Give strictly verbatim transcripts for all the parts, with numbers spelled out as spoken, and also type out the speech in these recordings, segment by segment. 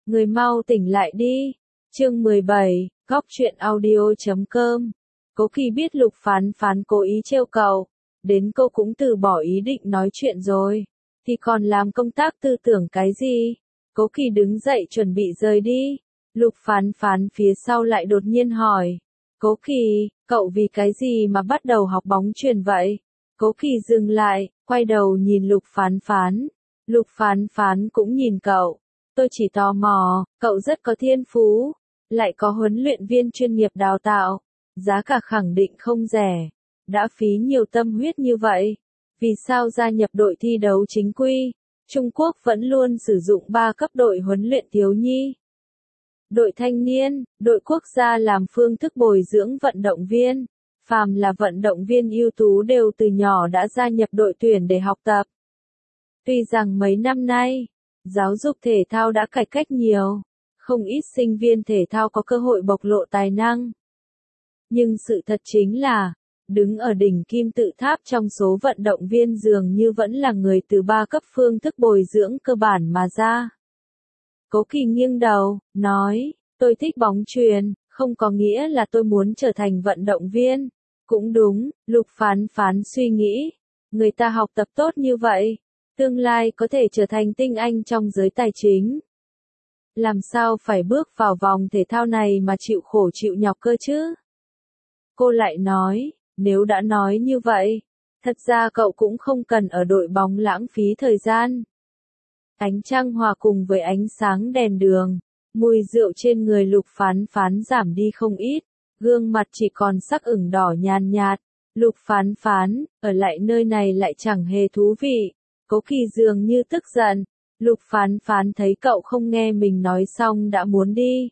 Người mau tỉnh lại đi. Chương mười bảy, góc truyện audio chấm com. Cố Kỳ biết Lục Phán Phán cố ý trêu cậu, đến cô cũng từ bỏ ý định nói chuyện rồi, thì còn làm công tác tư tưởng cái gì? Cố Kỳ đứng dậy chuẩn bị rời đi. Lục Phán Phán phía sau lại đột nhiên hỏi, Cố Kỳ, cậu vì cái gì mà bắt đầu học bóng chuyền vậy? Cố Kỳ dừng lại, quay đầu nhìn Lục Phán Phán. Lục Phán Phán cũng nhìn cậu. Tôi chỉ tò mò, cậu rất có thiên phú, lại có huấn luyện viên chuyên nghiệp đào tạo, giá cả khẳng định không rẻ, đã phí nhiều tâm huyết như vậy. Vì sao gia nhập đội thi đấu chính quy? Trung Quốc vẫn luôn sử dụng ba cấp đội huấn luyện thiếu nhi, đội thanh niên, đội quốc gia làm phương thức bồi dưỡng vận động viên. Phàm là vận động viên ưu tú đều từ nhỏ đã gia nhập đội tuyển để học tập. Tuy rằng mấy năm nay, giáo dục thể thao đã cải cách nhiều, không ít sinh viên thể thao có cơ hội bộc lộ tài năng. Nhưng sự thật chính là, đứng ở đỉnh kim tự tháp trong số vận động viên dường như vẫn là người từ ba cấp phương thức bồi dưỡng cơ bản mà ra. Cố Kỳ nghiêng đầu, nói, tôi thích bóng chuyền, không có nghĩa là tôi muốn trở thành vận động viên. Cũng đúng, Lục Phán Phán suy nghĩ, người ta học tập tốt như vậy, tương lai có thể trở thành tinh anh trong giới tài chính. Làm sao phải bước vào vòng thể thao này mà chịu khổ chịu nhọc cơ chứ? Cô lại nói, nếu đã nói như vậy, thật ra cậu cũng không cần ở đội bóng lãng phí thời gian. Ánh trăng hòa cùng với ánh sáng đèn đường, mùi rượu trên người Lục Phán Phán giảm đi không ít, gương mặt chỉ còn sắc ửng đỏ nhàn nhạt. Lục Phán Phán, ở lại nơi này lại chẳng hề thú vị. Cố Kỳ dường như tức giận. Lục Phán Phán thấy cậu không nghe mình nói xong đã muốn đi.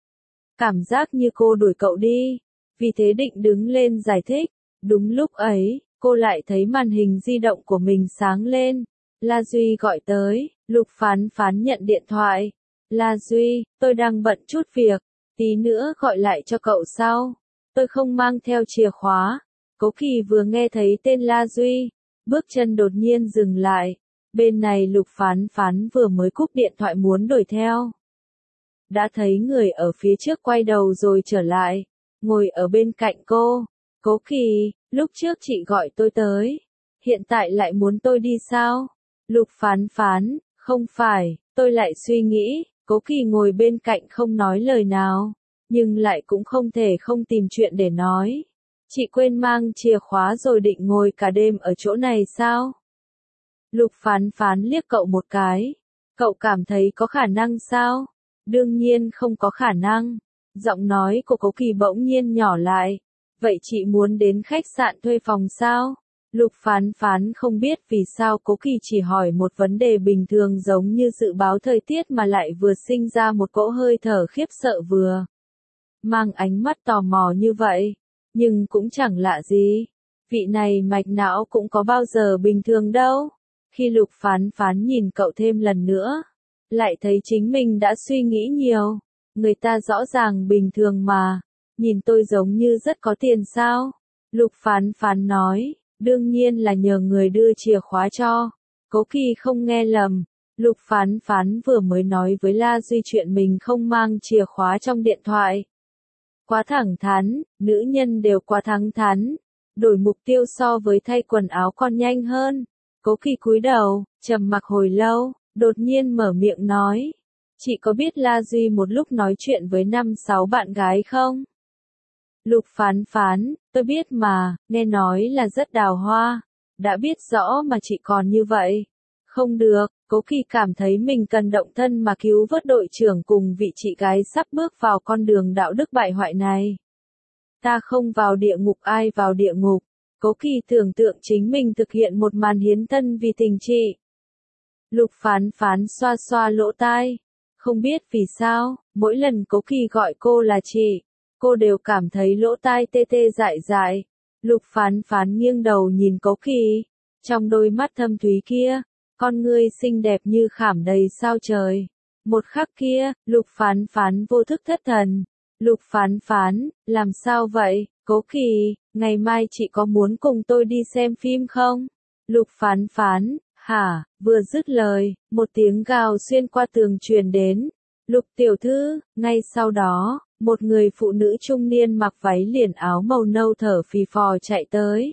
Cảm giác như cô đuổi cậu đi, vì thế định đứng lên giải thích. Đúng lúc ấy, cô lại thấy màn hình di động của mình sáng lên. La Duy gọi tới. Lục Phán Phán nhận điện thoại. La Duy, tôi đang bận chút việc, tí nữa gọi lại cho cậu sau. Tôi không mang theo chìa khóa. Cố Kỳ vừa nghe thấy tên La Duy, bước chân đột nhiên dừng lại. Bên này Lục Phán Phán vừa mới cúp điện thoại muốn đuổi theo. Đã thấy người ở phía trước quay đầu rồi trở lại, ngồi ở bên cạnh cô. Cố Kỳ, lúc trước chị gọi tôi tới, hiện tại lại muốn tôi đi sao? Lục Phán Phán, không phải, tôi lại suy nghĩ. Cố Kỳ ngồi bên cạnh không nói lời nào, nhưng lại cũng không thể không tìm chuyện để nói. Chị quên mang chìa khóa rồi định ngồi cả đêm ở chỗ này sao? Lục Phán Phán liếc cậu một cái. Cậu cảm thấy có khả năng sao? Đương nhiên không có khả năng. Giọng nói của Cố Kỳ bỗng nhiên nhỏ lại. Vậy chị muốn đến khách sạn thuê phòng sao? Lục Phán Phán không biết vì sao Cố Kỳ chỉ hỏi một vấn đề bình thường giống như dự báo thời tiết mà lại vừa sinh ra một cỗ hơi thở khiếp sợ vừa mang ánh mắt tò mò như vậy. Nhưng cũng chẳng lạ gì. Vị này mạch não cũng có bao giờ bình thường đâu. Khi Lục Phán Phán nhìn cậu thêm lần nữa, lại thấy chính mình đã suy nghĩ nhiều. Người ta rõ ràng bình thường mà. Nhìn tôi giống như rất có tiền sao? Lục Phán Phán nói, đương nhiên là nhờ người đưa chìa khóa cho. Cố Kỳ không nghe lầm. Lục Phán Phán vừa mới nói với La Duy chuyện mình không mang chìa khóa trong điện thoại. Quá thẳng thắn, nữ nhân đều quá thẳng thắn. Đổi mục tiêu so với thay quần áo còn nhanh hơn. Cố Kỳ cúi đầu, trầm mặc hồi lâu, đột nhiên mở miệng nói. Chị có biết La Duy một lúc nói chuyện với năm sáu bạn gái không? Lục Phán Phán, tôi biết mà, nghe nói là rất đào hoa. Đã biết rõ mà chị còn như vậy. Không được, Cố Kỳ cảm thấy mình cần động thân mà cứu vớt đội trưởng cùng vị chị gái sắp bước vào con đường đạo đức bại hoại này. Ta không vào địa ngục ai vào địa ngục. Cố Kỳ tưởng tượng chính mình thực hiện một màn hiến thân vì tình chị. Lục Phán Phán xoa xoa lỗ tai. Không biết vì sao, mỗi lần Cố Kỳ gọi cô là chị, cô đều cảm thấy lỗ tai tê tê dại dại. Lục Phán Phán nghiêng đầu nhìn Cố Kỳ. Trong đôi mắt thâm thúy kia, con ngươi xinh đẹp như khảm đầy sao trời. Một khắc kia, Lục Phán Phán vô thức thất thần. Lục Phán Phán, làm sao vậy? Cố Kỳ, ngày mai chị có muốn cùng tôi đi xem phim không? Lục Phán Phán, hả? Vừa dứt lời, một tiếng gào xuyên qua tường truyền đến. Lục tiểu thư, ngay sau đó, một người phụ nữ trung niên mặc váy liền áo màu nâu thở phì phò chạy tới.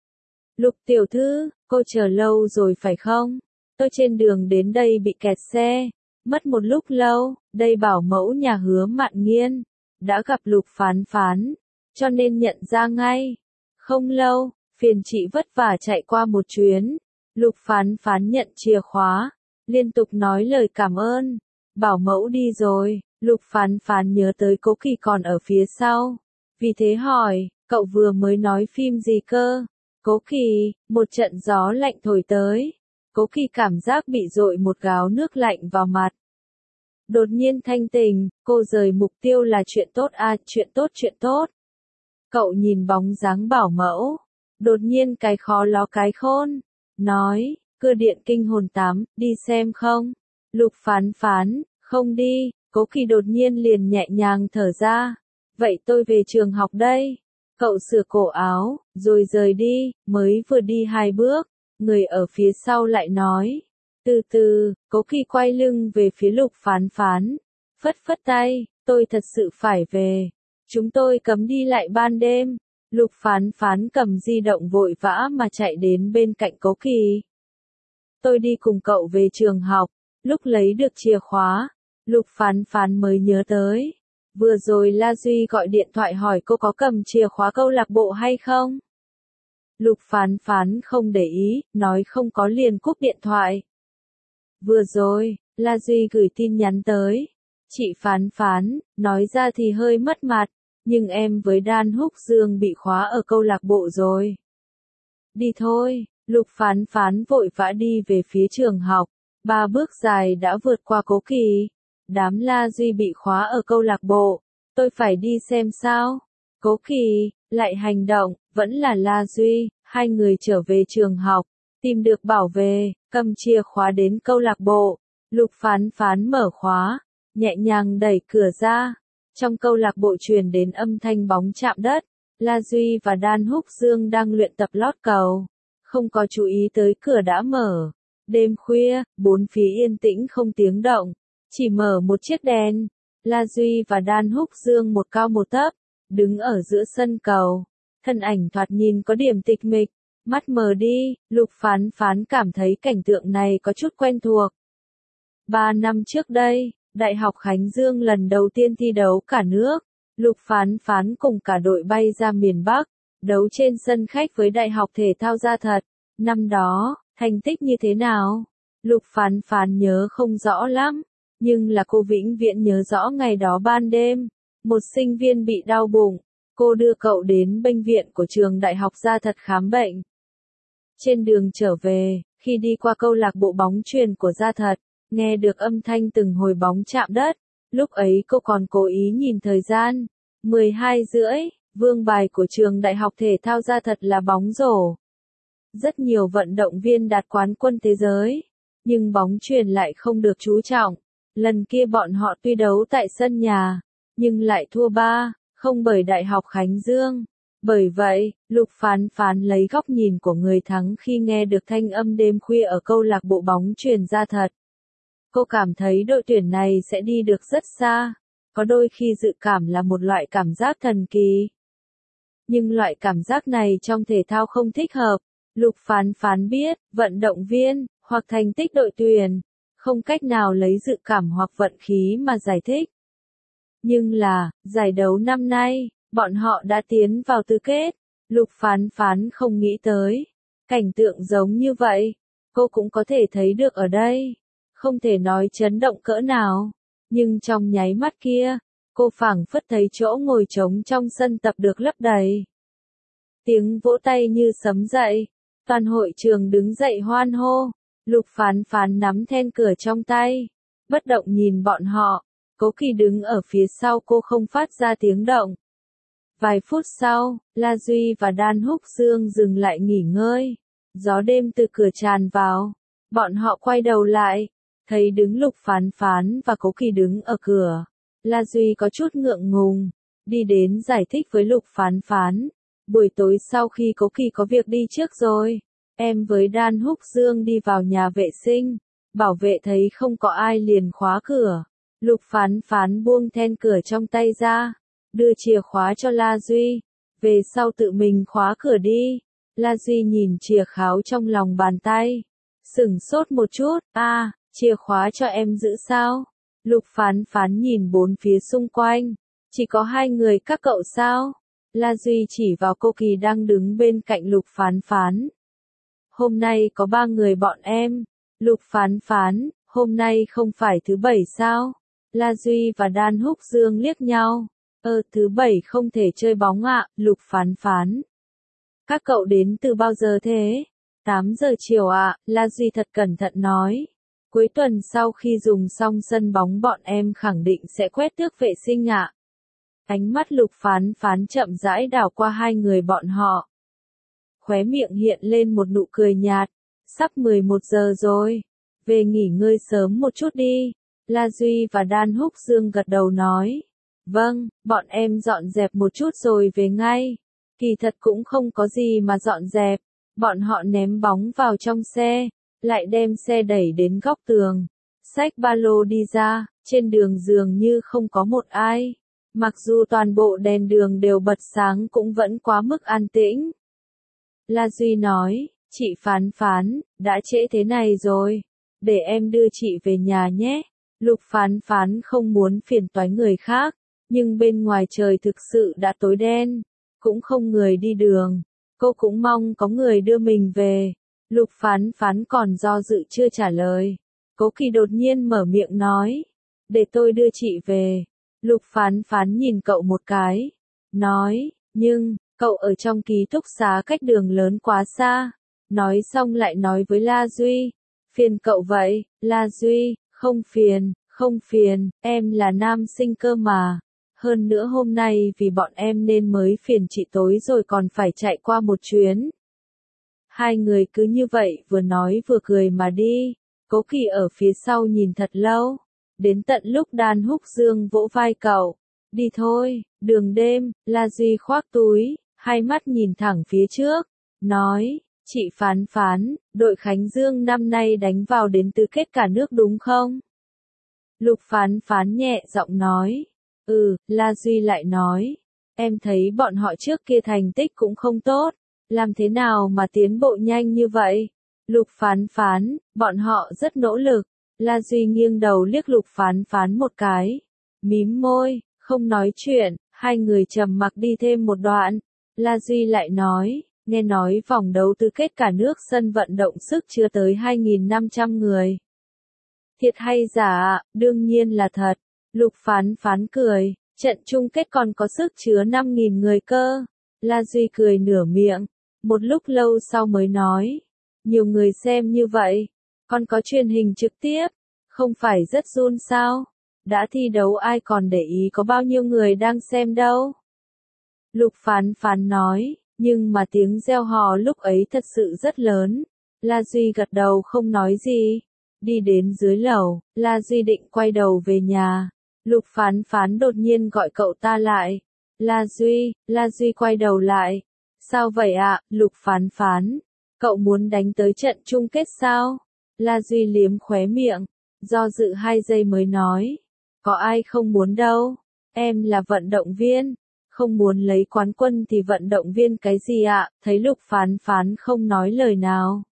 Lục tiểu thư, cô chờ lâu rồi phải không? Tôi trên đường đến đây bị kẹt xe, mất một lúc lâu, đây bảo mẫu nhà Hứa Mạn Nghiên, đã gặp Lục Phán Phán, cho nên nhận ra ngay. Không lâu, phiền chị vất vả chạy qua một chuyến. Lục Phán Phán nhận chìa khóa, liên tục nói lời cảm ơn. Bảo mẫu đi rồi, Lục Phán Phán nhớ tới Cố Kỳ còn ở phía sau. Vì thế hỏi, cậu vừa mới nói phim gì cơ? Cố Kỳ, một trận gió lạnh thổi tới. Cố Kỳ cảm giác bị dội một gáo nước lạnh vào mặt. Đột nhiên thanh tình, cô rời mục tiêu là chuyện tốt à, chuyện tốt chuyện tốt. Cậu nhìn bóng dáng bảo mẫu, đột nhiên cái khó ló cái khôn, nói, Cưa Điện Kinh Hồn tám, đi xem không? Lục Phán Phán, không đi, Cố Kỳ đột nhiên liền nhẹ nhàng thở ra. Vậy tôi về trường học đây. Cậu sửa cổ áo, rồi rời đi, mới vừa đi hai bước, người ở phía sau lại nói. Từ từ, Cố Kỳ quay lưng về phía Lục Phán Phán, phất phất tay, tôi thật sự phải về. Chúng tôi cấm đi lại ban đêm. Lục Phán Phán cầm di động vội vã mà chạy đến bên cạnh Cố Kỳ. Tôi đi cùng cậu về trường học. Lúc lấy được chìa khóa, Lục Phán Phán mới nhớ tới. Vừa rồi La Duy gọi điện thoại hỏi cô có cầm chìa khóa câu lạc bộ hay không. Lục Phán Phán không để ý, nói không có liền cúp điện thoại. Vừa rồi, La Duy gửi tin nhắn tới. Chị Phán Phán, nói ra thì hơi mất mặt, nhưng em với Đan Húc Dương bị khóa ở câu lạc bộ rồi. Đi thôi, Lục Phán Phán vội vã đi về phía trường học. Ba bước dài đã vượt qua Cố Kỳ. Đám La Duy bị khóa ở câu lạc bộ. Tôi phải đi xem sao. Cố Kỳ, lại hành động, vẫn là La Duy. Hai người trở về trường học, tìm được bảo vệ, cầm chìa khóa đến câu lạc bộ. Lục Phán Phán mở khóa, nhẹ nhàng đẩy cửa ra. Trong câu lạc bộ truyền đến âm thanh bóng chạm đất. La Duy và Đan Húc Dương đang luyện tập lót cầu. Không có chú ý tới cửa đã mở. Đêm khuya, bốn phía yên tĩnh không tiếng động. Chỉ mở một chiếc đèn. La Duy và Đan Húc Dương một cao một thấp, đứng ở giữa sân cầu. Thân ảnh thoạt nhìn có điểm tịch mịch. Mắt mờ đi, Lục Phán Phán cảm thấy cảnh tượng này có chút quen thuộc. Ba năm trước đây, Đại học Khánh Dương lần đầu tiên thi đấu cả nước. Lục Phán Phán cùng cả đội bay ra miền Bắc, đấu trên sân khách với Đại học Thể thao Gia Thật. Năm đó, thành tích như thế nào? Lục Phán Phán nhớ không rõ lắm, nhưng là cô vĩnh viễn nhớ rõ ngày đó ban đêm. Một sinh viên bị đau bụng, cô đưa cậu đến bệnh viện của trường Đại học Gia Thật khám bệnh. Trên đường trở về, khi đi qua câu lạc bộ bóng chuyền của Gia Thật, nghe được âm thanh từng hồi bóng chạm đất. Lúc ấy cô còn cố ý nhìn thời gian. mười hai rưỡi, vương bài của trường Đại học Thể thao Gia Thật là bóng rổ. Rất nhiều vận động viên đạt quán quân thế giới, nhưng bóng chuyền lại không được chú trọng. Lần kia bọn họ tuy đấu tại sân nhà, nhưng lại thua ba không bởi Đại học Khánh Dương. Bởi vậy, Lục Phán Phán lấy góc nhìn của người thắng khi nghe được thanh âm đêm khuya ở câu lạc bộ bóng chuyền Gia Thật. Cô cảm thấy đội tuyển này sẽ đi được rất xa. Có đôi khi dự cảm là một loại cảm giác thần kỳ. Nhưng loại cảm giác này trong thể thao không thích hợp. Lục Phán Phán biết, vận động viên, hoặc thành tích đội tuyển, không cách nào lấy dự cảm hoặc vận khí mà giải thích. Nhưng là, giải đấu năm nay, bọn họ đã tiến vào tứ kết. Lục Phán Phán không nghĩ tới. Cảnh tượng giống như vậy, cô cũng có thể thấy được ở đây. Không thể nói chấn động cỡ nào. Nhưng trong nháy mắt kia, cô phảng phất thấy chỗ ngồi trống trong sân tập được lấp đầy. Tiếng vỗ tay như sấm dậy. Toàn hội trường đứng dậy hoan hô. Lục Phán Phán nắm then cửa trong tay. Bất động nhìn bọn họ. Cố Kỳ đứng ở phía sau cô không phát ra tiếng động. Vài phút sau, La Duy và Đan Húc Dương dừng lại nghỉ ngơi. Gió đêm từ cửa tràn vào. Bọn họ quay đầu lại. Thấy đứng Lục Phán Phán và Cố Kỳ đứng ở cửa. La Duy có chút ngượng ngùng. Đi đến giải thích với Lục Phán Phán. Buổi tối sau khi Cố Kỳ có việc đi trước rồi. Em với Đan Húc Dương đi vào nhà vệ sinh. Bảo vệ thấy không có ai liền khóa cửa. Lục Phán Phán buông then cửa trong tay ra, đưa chìa khóa cho La Duy, về sau tự mình khóa cửa đi. La Duy nhìn chìa kháo trong lòng bàn tay, sửng sốt một chút, a, à, chìa khóa cho em giữ sao? Lục Phán Phán nhìn bốn phía xung quanh, chỉ có hai người các cậu sao? La Duy chỉ vào cô Kỳ đang đứng bên cạnh Lục Phán Phán. Hôm nay có ba người bọn em. Lục Phán Phán, hôm nay không phải thứ bảy sao? La Duy và Đan Húc Dương liếc nhau. Ờ, thứ bảy không thể chơi bóng ạ, Lục Phán Phán. Các cậu đến từ bao giờ thế? tám giờ chiều ạ, La Duy thật cẩn thận nói. Cuối tuần sau khi dùng xong sân bóng bọn em khẳng định sẽ quét tước vệ sinh ạ. Ánh mắt Lục Phán Phán chậm rãi đảo qua hai người bọn họ. Khóe miệng hiện lên một nụ cười nhạt. Sắp mười một giờ rồi. Về nghỉ ngơi sớm một chút đi. La Duy và Đan Húc Dương gật đầu nói. Vâng, bọn em dọn dẹp một chút rồi về ngay. Kỳ thật cũng không có gì mà dọn dẹp. Bọn họ ném bóng vào trong xe, lại đem xe đẩy đến góc tường. Xách ba lô đi ra, trên đường dường như không có một ai. Mặc dù toàn bộ đèn đường đều bật sáng cũng vẫn quá mức an tĩnh. La Duy nói, chị Phán Phán, đã trễ thế này rồi. Để em đưa chị về nhà nhé. Lục Phán Phán không muốn phiền toái người khác, nhưng bên ngoài trời thực sự đã tối đen, cũng không người đi đường. Cô cũng mong có người đưa mình về. Lục Phán Phán còn do dự chưa trả lời. Cố Kỳ đột nhiên mở miệng nói, để tôi đưa chị về. Lục Phán Phán nhìn cậu một cái, nói, nhưng, cậu ở trong ký túc xá cách đường lớn quá xa. Nói xong lại nói với La Duy, phiền cậu vậy, La Duy, không phiền, không phiền, em là nam sinh cơ mà. Hơn nữa hôm nay vì bọn em nên mới phiền chị tối rồi còn phải chạy qua một chuyến. Hai người cứ như vậy vừa nói vừa cười mà đi. Cố Kỳ ở phía sau nhìn thật lâu. Đến tận lúc Đan Húc Dương vỗ vai cậu. Đi thôi, đường đêm, La Duy khoác túi, hai mắt nhìn thẳng phía trước. Nói, chị Phán Phán, đội Khánh Dương năm nay đánh vào đến tứ kết cả nước đúng không? Lục Phán Phán nhẹ giọng nói. Ừ, La Duy lại nói. Em thấy bọn họ trước kia thành tích cũng không tốt. Làm thế nào mà tiến bộ nhanh như vậy? Lục Phán Phán, bọn họ rất nỗ lực. La Duy nghiêng đầu liếc Lục Phán Phán một cái. Mím môi, không nói chuyện, hai người trầm mặc đi thêm một đoạn. La Duy lại nói, nghe nói vòng đấu tứ kết cả nước sân vận động sức chứa tới hai nghìn năm trăm người. Thiệt hay giả, đương nhiên là thật. Lục Phán Phán cười, trận chung kết còn có sức chứa năm nghìn người cơ. La Duy cười nửa miệng, một lúc lâu sau mới nói, nhiều người xem như vậy, còn có truyền hình trực tiếp, không phải rất run sao? Đã thi đấu ai còn để ý có bao nhiêu người đang xem đâu. Lục Phán Phán nói, nhưng mà tiếng reo hò lúc ấy thật sự rất lớn. La Duy gật đầu không nói gì. Đi đến dưới lầu, La Duy định quay đầu về nhà. Lục Phán Phán đột nhiên gọi cậu ta lại. La Duy, La Duy quay đầu lại. Sao vậy ạ, Lục Phán Phán? Cậu muốn đánh tới trận chung kết sao? La Duy liếm khóe miệng, do dự hai giây mới nói. Có ai không muốn đâu. Em là vận động viên. Không muốn lấy quán quân thì vận động viên cái gì ạ? Thấy Lục Phán Phán không nói lời nào.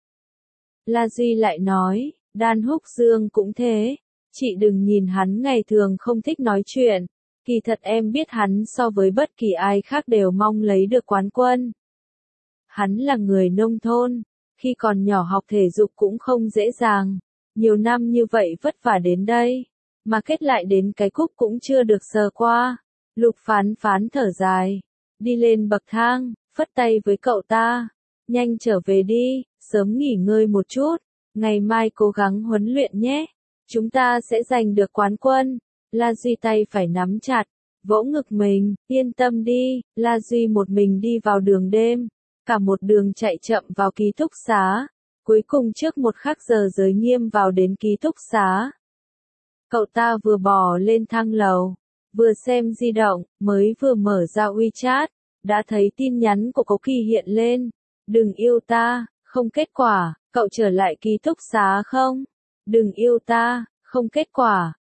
La Duy lại nói, Đan Húc Dương cũng thế. Chị đừng nhìn hắn ngày thường không thích nói chuyện. Kỳ thật em biết hắn so với bất kỳ ai khác đều mong lấy được quán quân. Hắn là người nông thôn. Khi còn nhỏ học thể dục cũng không dễ dàng. Nhiều năm như vậy vất vả đến đây. Mà kết lại đến cái cúp cũng chưa được sờ qua. Lục Phán Phán thở dài. Đi lên bậc thang, phất tay với cậu ta. Nhanh trở về đi, sớm nghỉ ngơi một chút. Ngày mai cố gắng huấn luyện nhé. Chúng ta sẽ giành được quán quân. La Duy tay phải nắm chặt, vỗ ngực mình, yên tâm đi. La Duy một mình đi vào đường đêm, cả một đường chạy chậm vào ký túc xá. Cuối cùng trước một khắc giờ giới nghiêm vào đến ký túc xá. Cậu ta vừa bò lên thang lầu, vừa xem di động, mới vừa mở ra WeChat, đã thấy tin nhắn của Cố Kỳ hiện lên. Đừng yêu ta, không kết quả, cậu trở lại ký túc xá không? Đừng yêu ta, không kết quả,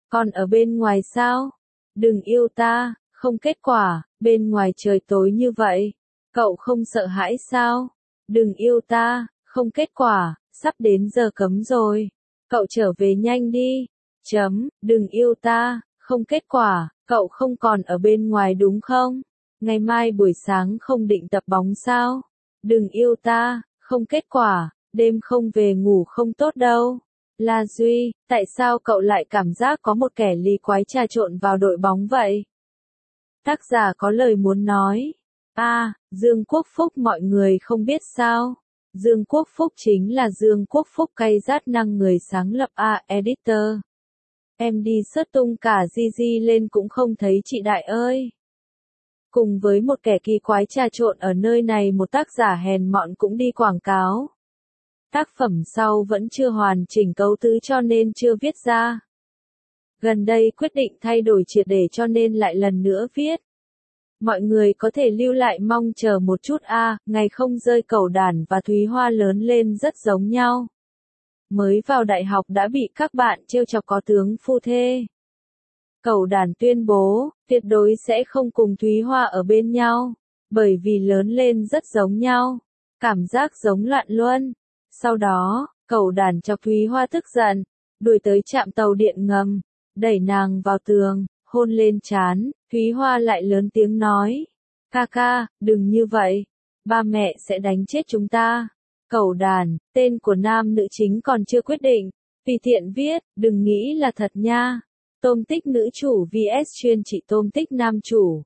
Còn ở bên ngoài sao? Đừng yêu ta, không kết quả, bên ngoài trời tối như vậy. Cậu không sợ hãi sao? Đừng yêu ta, không kết quả, sắp đến giờ cấm rồi. Cậu trở về nhanh đi. Chấm, đừng yêu ta, không kết quả, cậu không còn ở bên ngoài đúng không? Ngày mai buổi sáng không định tập bóng sao? Đừng yêu ta, không kết quả, đêm không về ngủ không tốt đâu. La Duy, tại sao cậu lại cảm giác có một kẻ lý quái trà trộn vào đội bóng vậy? Tác giả có lời muốn nói. A. À, Dương Quốc Phúc mọi người không biết sao? Dương Quốc Phúc chính là Dương Quốc Phúc cay rát năng người sáng lập A. Editor. Em đi search tung cả Gigi lên cũng không thấy chị Đại ơi. Cùng với một kẻ kỳ quái trà trộn ở nơi này một tác giả hèn mọn cũng đi quảng cáo. Tác phẩm sau vẫn chưa hoàn chỉnh cấu tứ cho nên chưa viết ra. Gần đây quyết định thay đổi triệt để cho nên lại lần nữa viết. Mọi người có thể lưu lại mong chờ một chút a, à, ngày không rơi Cẩu Đản và Thúy Hoa lớn lên rất giống nhau. Mới vào đại học đã bị các bạn trêu chọc có tướng phu thê. Cẩu Đản tuyên bố, tuyệt đối sẽ không cùng Thúy Hoa ở bên nhau, bởi vì lớn lên rất giống nhau. Cảm giác giống loạn luân. Sau đó, Cẩu Đản chọc Thúy Hoa tức giận, đuổi tới trạm tàu điện ngầm, đẩy nàng vào tường, hôn lên trán, Thúy Hoa lại lớn tiếng nói, ca ca, đừng như vậy, ba mẹ sẽ đánh chết chúng ta. Cẩu Đản, tên của nam nữ chính còn chưa quyết định, vì tiện viết, đừng nghĩ là thật nha. Tôm tích nữ chủ vs chuyên trị tôm tích nam chủ.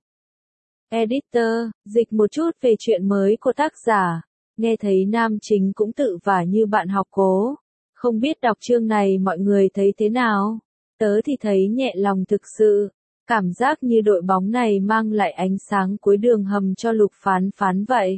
Editor, dịch một chút về chuyện mới của tác giả. Nghe thấy nam chính cũng tự vả như bạn học cố. Không biết đọc chương này mọi người thấy thế nào? Tớ thì thấy nhẹ lòng thực sự. Cảm giác như đội bóng này mang lại ánh sáng cuối đường hầm cho Lục Phán Phán vậy.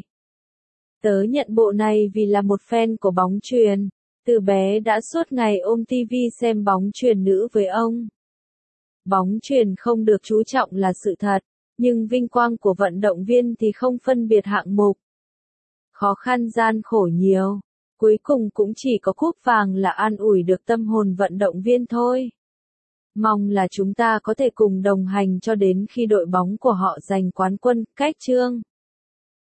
Tớ nhận bộ này vì là một fan của bóng chuyền. Từ bé đã suốt ngày ôm ti vi xem bóng chuyền nữ với ông. Bóng chuyền không được chú trọng là sự thật, nhưng vinh quang của vận động viên thì không phân biệt hạng mục. Khó khăn gian khổ nhiều, cuối cùng cũng chỉ có cúp vàng là an ủi được tâm hồn vận động viên thôi. Mong là chúng ta có thể cùng đồng hành cho đến khi đội bóng của họ giành quán quân, cách chương.